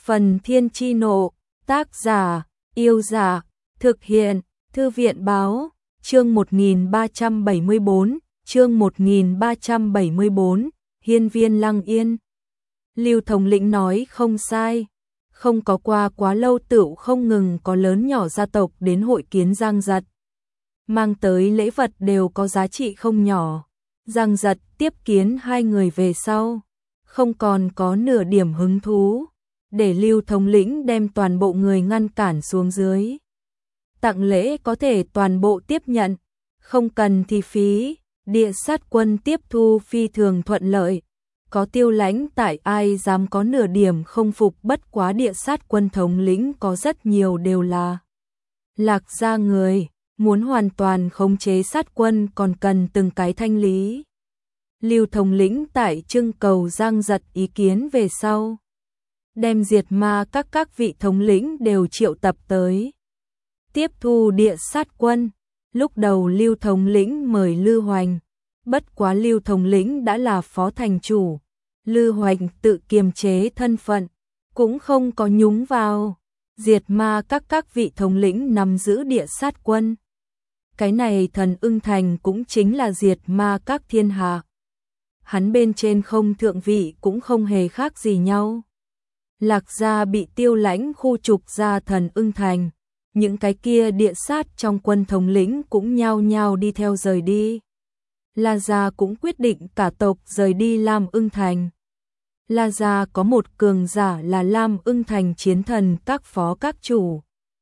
Phần Thiên Chi Nộ, tác giả, Yêu Giả, thực hiện, Thư viện Báo, chương 1374, chương 1374, Hiên Viên Lăng Yên. Lưu thống lĩnh nói không sai, không có qua quá lâu tựu không ngừng có lớn nhỏ gia tộc đến hội kiến Giang Giật. Mang tới lễ vật đều có giá trị không nhỏ. Giang Giật tiếp kiến hai người về sau, không còn có nửa điểm hứng thú, để Lưu thống lĩnh đem toàn bộ người ngăn cản xuống dưới. Tặng lễ có thể toàn bộ tiếp nhận, không cần thì phí, địa sát quân tiếp thu phi thường thuận lợi. Có Tiêu Lãnh tại, ai dám có nửa điểm không phục, bất quá địa sát quân thống lĩnh có rất nhiều đều là Lạc gia người, muốn hoàn toàn khống chế sát quân còn cần từng cái thanh lý. Lưu thống lĩnh tại trưng cầu Giang Giật ý kiến về sau, đem diệt ma các vị thống lĩnh đều triệu tập tới tiếp thu địa sát quân. Lúc đầu Lưu thống lĩnh mời Lư Hoành, bất quá Lưu thống lĩnh đã là phó thành chủ, Lư Hoành tự kiềm chế thân phận, cũng không có nhúng vào. Diệt ma các vị thống lĩnh nắm giữ địa sát quân. Cái này Thần Ưng Thành cũng chính là diệt ma các thiên hạ. Hắn bên trên không thượng vị cũng không hề khác gì nhau. Lạc gia bị Tiêu Lãnh khu trục ra Thần Ưng Thành, những cái kia địa sát trong quân thống lĩnh cũng nhao nhao đi theo rời đi. La gia cũng quyết định cả tộc rời đi Lam Ưng Thành. La gia có một cường giả là Lam Ưng Thành chiến thần các phó các chủ.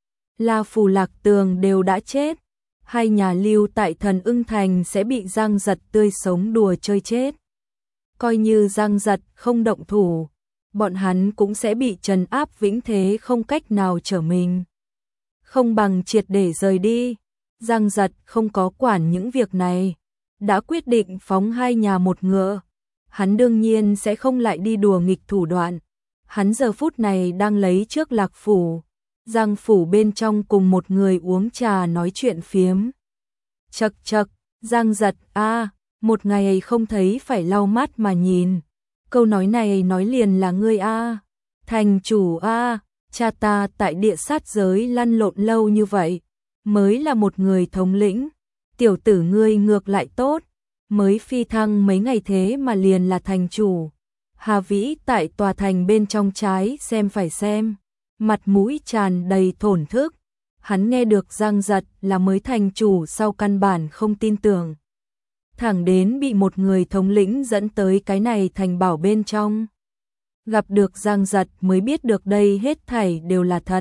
La Phù Lạc Tường đều đã chết, hai nhà Lưu tại Thần Ưng Thành sẽ bị Giang Giật tươi sống đùa chơi chết. Coi như Giang Giật không động thủ, bọn hắn cũng sẽ bị trấn áp vĩnh thế, không cách nào trở mình. Không bằng triệt để rời đi. Giang Giật không có quản những việc này, đã quyết định phóng hai nhà một ngựa. Hắn đương nhiên sẽ không lại đi đùa nghịch thủ đoạn. Hắn giờ phút này đang lấy trước Lạc phủ, Giang phủ bên trong cùng một người uống trà nói chuyện phiếm. Chậc chậc, Giang Giật a, một ngày không thấy phải lau mắt mà nhìn. Câu nói này nói liền là ngươi a, thành chủ a, cha ta tại địa sát giới lăn lộn lâu như vậy, mới là một người thống lĩnh. Tiểu tử ngươi ngược lại tốt, mới phi thăng mấy ngày thế mà liền là thành chủ. Hà Vĩ tại tòa thành bên trong trái xem phải xem, mặt mũi tràn đầy thổn thức. Hắn nghe được Giang Giật là mới thành chủ sau căn bản không tin tưởng. Thẳng đến bị một người thống lĩnh dẫn tới cái này thành bảo bên trong. Gặp được Giang Giật mới biết được đây hết thảy đều là thật.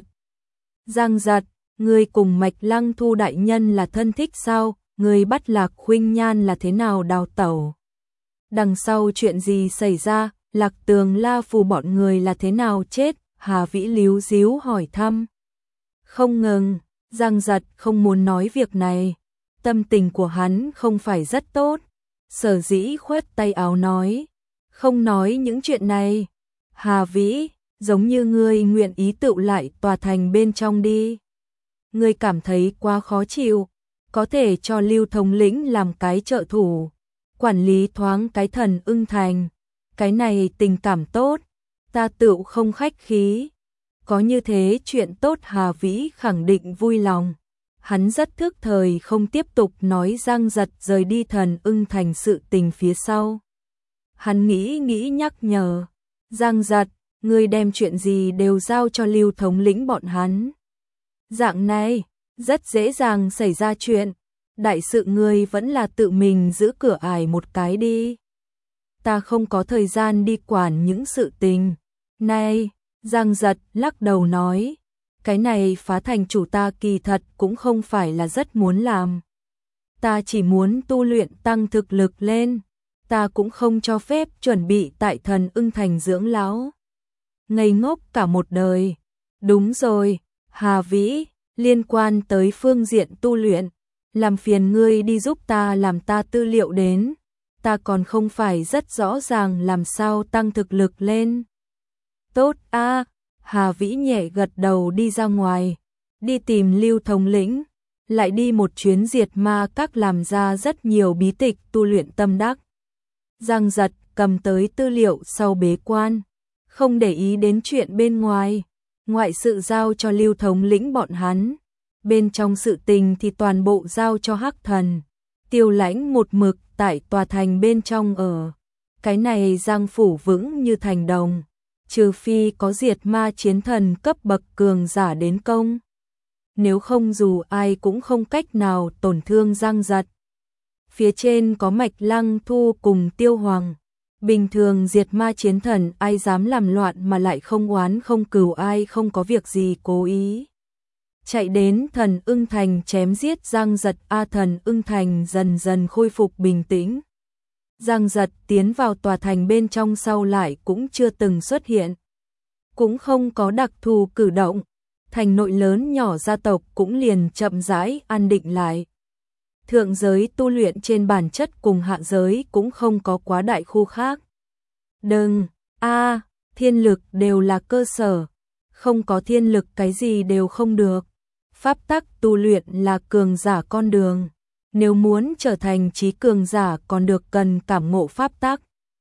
Giang Giật, ngươi cùng Mạch Lăng Thu đại nhân là thân thích sao? Ngươi bắt Lạc Khuynh Nhan là thế nào đào tẩu? Đằng sau chuyện gì xảy ra? Lạc Tường, La Phù bọn người là thế nào chết? Hà Vĩ líu díu hỏi thăm. Không ngừng, Giang Giật không muốn nói việc này. Tâm tình của hắn không phải rất tốt. Sở dĩ khoét tay áo nói, không nói những chuyện này. Hà Vĩ, giống như ngươi nguyện ý tựu lại tòa thành bên trong đi. Ngươi cảm thấy quá khó chịu, có thể cho Lưu thống lĩnh làm cái trợ thủ, quản lý thoáng cái Thần Ưng Thành. Cái này tình cảm tốt, ta tựu không khách khí. Có như thế chuyện tốt, Hà Vĩ khẳng định vui lòng. Hắn rất thức thời không tiếp tục nói Giang Giật rời đi Thần Ưng Thành sự tình phía sau. Hắn nghĩ nhắc nhở, Giang Giật, ngươi đem chuyện gì đều giao cho Lưu thống lĩnh bọn hắn. Dạng này, rất dễ dàng xảy ra chuyện. Đại sự ngươi vẫn là tự mình giữ cửa ải một cái đi. Ta không có thời gian đi quản những sự tình này. Giang Giật lắc đầu nói, cái này phá thành chủ ta kỳ thật cũng không phải là rất muốn làm. Ta chỉ muốn tu luyện tăng thực lực lên. Ta cũng không cho phép chuẩn bị tại Thần Ưng Thành dưỡng lão ngây ngốc cả một đời. Đúng rồi, Hà Vĩ, liên quan tới phương diện tu luyện, làm phiền ngươi đi giúp ta làm ta tư liệu đến. Ta còn không phải rất rõ ràng làm sao tăng thực lực lên. Tốt a, Hà Vĩ nhẹ gật đầu đi ra ngoài, đi tìm Lưu thống lĩnh, lại đi một chuyến diệt ma các làm ra rất nhiều bí tịch tu luyện tâm đắc. Giang Giật cầm tới tư liệu sau bế quan, không để ý đến chuyện bên ngoài, ngoại sự giao cho Lưu thống lĩnh bọn hắn, bên trong sự tình thì toàn bộ giao cho Hắc Thần. Tiêu Lãnh một mực tại tòa thành bên trong ở. Cái này Giang phủ vững như thành đồng, trừ phi có diệt ma chiến thần cấp bậc cường giả đến công. Nếu không dù ai cũng không cách nào tổn thương Giang Giật. Phía trên có Mạch Lăng Thu cùng Tiêu Hoàng. Bình thường diệt ma chiến thần ai dám làm loạn mà lại không oán không cừu, ai không có việc gì cố ý chạy đến Thần Ưng Thành chém giết Giang Giật. Thần Ưng Thành dần dần khôi phục bình tĩnh. Giang Giật tiến vào tòa thành bên trong sau lại cũng chưa từng xuất hiện, cũng không có đặc thù cử động, thành nội lớn nhỏ gia tộc cũng liền chậm rãi an định lại. Thượng giới tu luyện trên bản chất cùng hạ giới cũng không có quá đại khu khác. Thiên lực đều là cơ sở, không có thiên lực cái gì đều không được. Pháp tắc tu luyện là cường giả con đường, nếu muốn trở thành trí cường giả còn được cần cảm ngộ pháp tắc.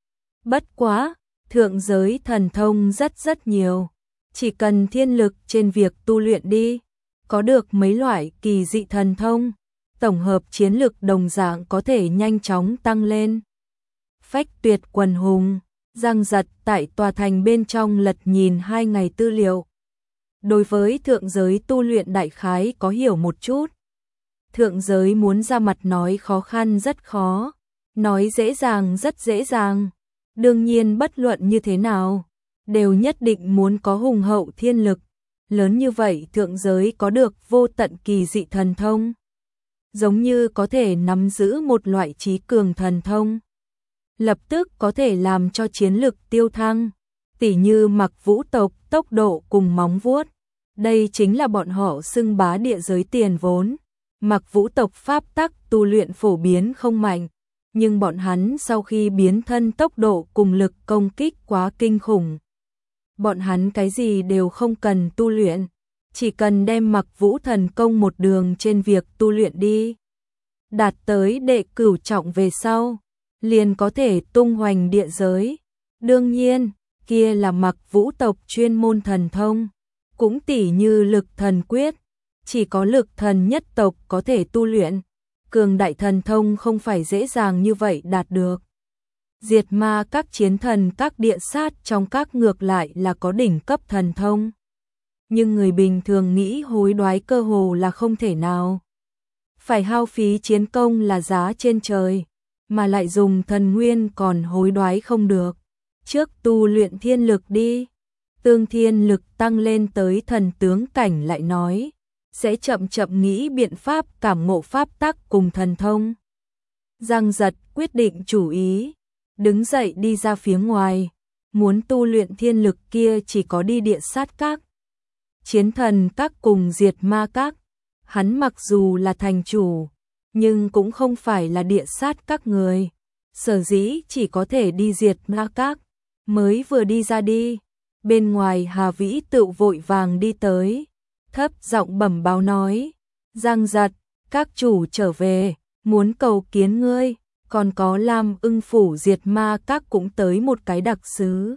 Bất quá, thượng giới thần thông rất nhiều, chỉ cần thiên lực trên việc tu luyện đi, có được mấy loại kỳ dị thần thông, tổng hợp chiến lực đồng dạng có thể nhanh chóng tăng lên. Phách tuyệt quần hùng, Giang Giật tại tòa thành bên trong lật nhìn 2 ngày tư liệu. Đối với thượng giới tu luyện đại khái có hiểu một chút. Thượng giới muốn ra mặt nói khó khăn rất khó, nói dễ dàng rất dễ dàng. Đương nhiên bất luận như thế nào, đều nhất định muốn có hùng hậu thiên lực. Lớn như vậy thượng giới có được vô tận kỳ dị thần thông. Giống như có thể nắm giữ một loại trí cường thần thông, lập tức có thể làm cho chiến lực tiêu thăng, tỉ như Mặc Vũ tộc tốc độ cùng móng vuốt. Đây chính là bọn họ xưng bá địa giới tiền vốn. Mặc Vũ tộc pháp tắc tu luyện phổ biến không mạnh, nhưng bọn hắn sau khi biến thân tốc độ cùng lực công kích quá kinh khủng. Bọn hắn cái gì đều không cần tu luyện, chỉ cần đem Mặc Vũ thần công một đường trên việc tu luyện đi, đạt tới đệ cửu trọng về sau, liền có thể tung hoành địa giới. Đương nhiên, kia là Mặc Vũ tộc chuyên môn thần thông, cũng tỉ như Lực Thần Quyết, chỉ có Lực Thần nhất tộc có thể tu luyện, cường đại thần thông không phải dễ dàng như vậy đạt được. Diệt ma các chiến thần các địa sát trong các ngược lại là có đỉnh cấp thần thông, nhưng người bình thường nghĩ hối đoái cơ hồ là không thể nào. Phải hao phí chiến công là giá trên trời, mà lại dùng thần nguyên còn hối đoái không được. Trước tu luyện thiên lực đi, tương thiên lực tăng lên tới thần tướng cảnh lại nói, sẽ chậm chậm nghĩ biện pháp cảm ngộ pháp tắc cùng thần thông. Giang Giật quyết định chủ ý, đứng dậy đi ra phía ngoài, muốn tu luyện thiên lực kia chỉ có đi địa sát các, chiến thần các cùng diệt ma các. Hắn mặc dù là thành chủ, nhưng cũng không phải là địa sát các người, sở dĩ chỉ có thể đi diệt ma các. Mới vừa đi ra đi, bên ngoài Hà Vĩ Tựu vội vàng đi tới, thấp giọng bẩm báo nói, Giang Giật, các chủ trở về, muốn cầu kiến ngươi, còn có Lam Ưng phủ diệt ma các cũng tới một cái đặc sứ.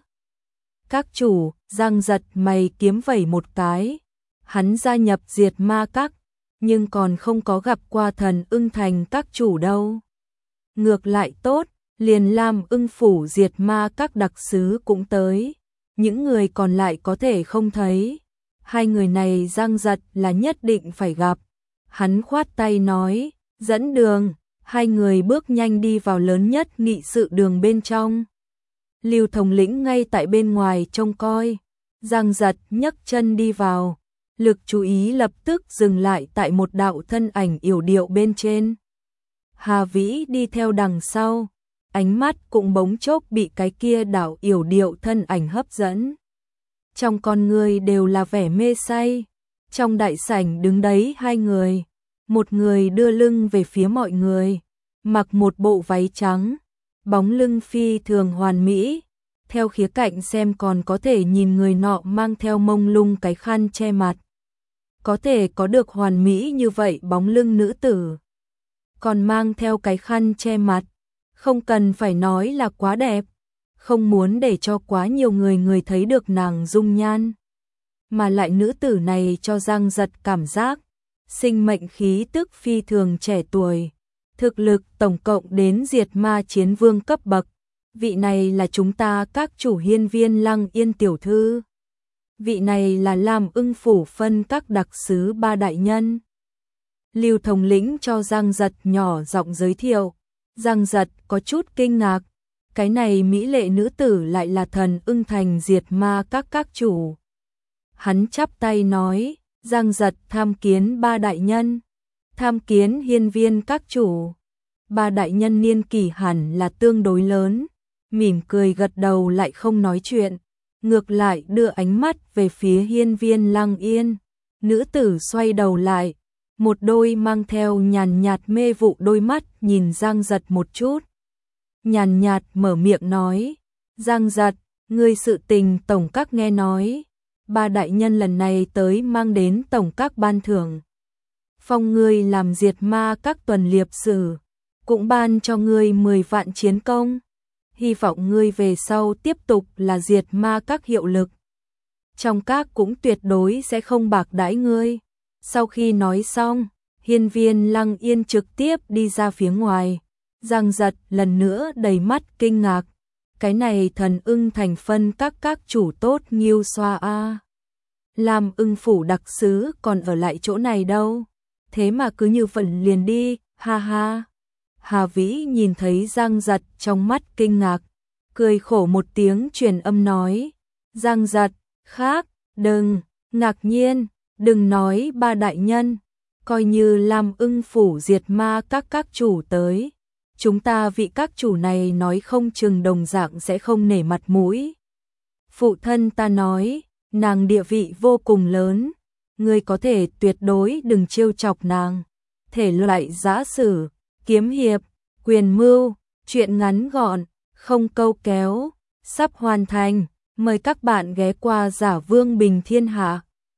Các chủ, Giang Giật mày kiếm vẩy một cái, hắn gia nhập diệt ma các, nhưng còn không có gặp qua Thần Ưng Thành các chủ đâu. Ngược lại tốt, liền Lam Ưng phủ diệt ma các đặc sứ cũng tới, những người còn lại có thể không thấy. Hai người này Giang Giật là nhất định phải gặp. Hắn khoát tay nói, dẫn đường. Hai người bước nhanh đi vào lớn nhất nghị sự đường bên trong. Lưu thống lĩnh ngay tại bên ngoài trông coi. Giang Giật nhấc chân đi vào, lực chú ý lập tức dừng lại tại một đạo thân ảnh yểu điệu bên trên. Hà Vĩ đi theo đằng sau, ánh mắt cũng bỗng chốc bị cái kia đạo yểu điệu thân ảnh hấp dẫn. Trong con người đều là vẻ mê say. Trong đại sảnh đứng đấy hai người, một người đưa lưng về phía mọi người, mặc một bộ váy trắng, bóng lưng phi thường hoàn mỹ. Theo khía cạnh xem còn có thể nhìn người nọ mang theo mông lung cái khăn che mặt. Có thể có được hoàn mỹ như vậy bóng lưng nữ tử, còn mang theo cái khăn che mặt, không cần phải nói là quá đẹp. không muốn để cho quá nhiều người thấy được nàng dung nhan. Mà lại nữ tử này cho Giang Giật cảm giác, sinh mệnh khí tức phi thường trẻ tuổi, thực lực tổng cộng đến diệt ma chiến vương cấp bậc. Vị này là chúng ta các chủ hiên viên Lăng Yên tiểu thư. Vị này là Lam Ưng phủ phân các đặc sứ ba đại nhân. Lưu thống lĩnh cho Giang Giật nhỏ giọng giới thiệu. Giang Giật có chút kinh ngạc, cái này mỹ lệ nữ tử lại là thần ưng thành diệt ma các chủ. Hắn chắp tay nói, Giang Giật tham kiến ba đại nhân, tham kiến hiên viên các chủ. Ba đại nhân niên kỷ hẳn là tương đối lớn, mỉm cười gật đầu lại không nói chuyện, ngược lại đưa ánh mắt về phía hiên viên Lăng Yên. Nữ tử xoay đầu lại, một đôi mang theo nhàn nhạt mê vụ đôi mắt nhìn Giang Giật một chút. Nhàn nhạt mở miệng nói, Giang Giật, ngươi sự tình tổng các nghe nói, ba đại nhân lần này tới mang đến tổng các ban thưởng. Phong ngươi làm diệt ma các tuần liệp sử, cũng ban cho ngươi 10 vạn chiến công. Hy vọng ngươi về sau tiếp tục là diệt ma các hiệu lực. Trong các cũng tuyệt đối sẽ không bạc đãi ngươi. Sau khi nói xong, hiên viên Lăng Yên trực tiếp đi ra phía ngoài. Giang Giật lần nữa đầy mắt kinh ngạc. Cái này thần ưng thành phân các chủ tốt nghiêu xoa a. Lam Ưng phủ đặc sứ còn ở lại chỗ này đâu. Thế mà cứ như vậy liền đi, ha ha. Hà Vĩ nhìn thấy Giang Giật trong mắt kinh ngạc, cười khổ một tiếng truyền âm nói. Giang Giật, khác, đừng, ngạc nhiên, đừng nói ba đại nhân, coi như Lam Ưng phủ diệt ma các chủ tới. Chúng ta vị các chủ này nói không chừng đồng dạng sẽ không nể mặt mũi. Phụ thân ta nói, nàng địa vị vô cùng lớn, ngươi có thể tuyệt đối đừng trêu chọc nàng. Thể loại giã sử, kiếm hiệp, quyền mưu, truyện ngắn gọn, không câu kéo, sắp hoàn thành. Mời các bạn ghé qua Giả Vương Bình Thiên Hạ.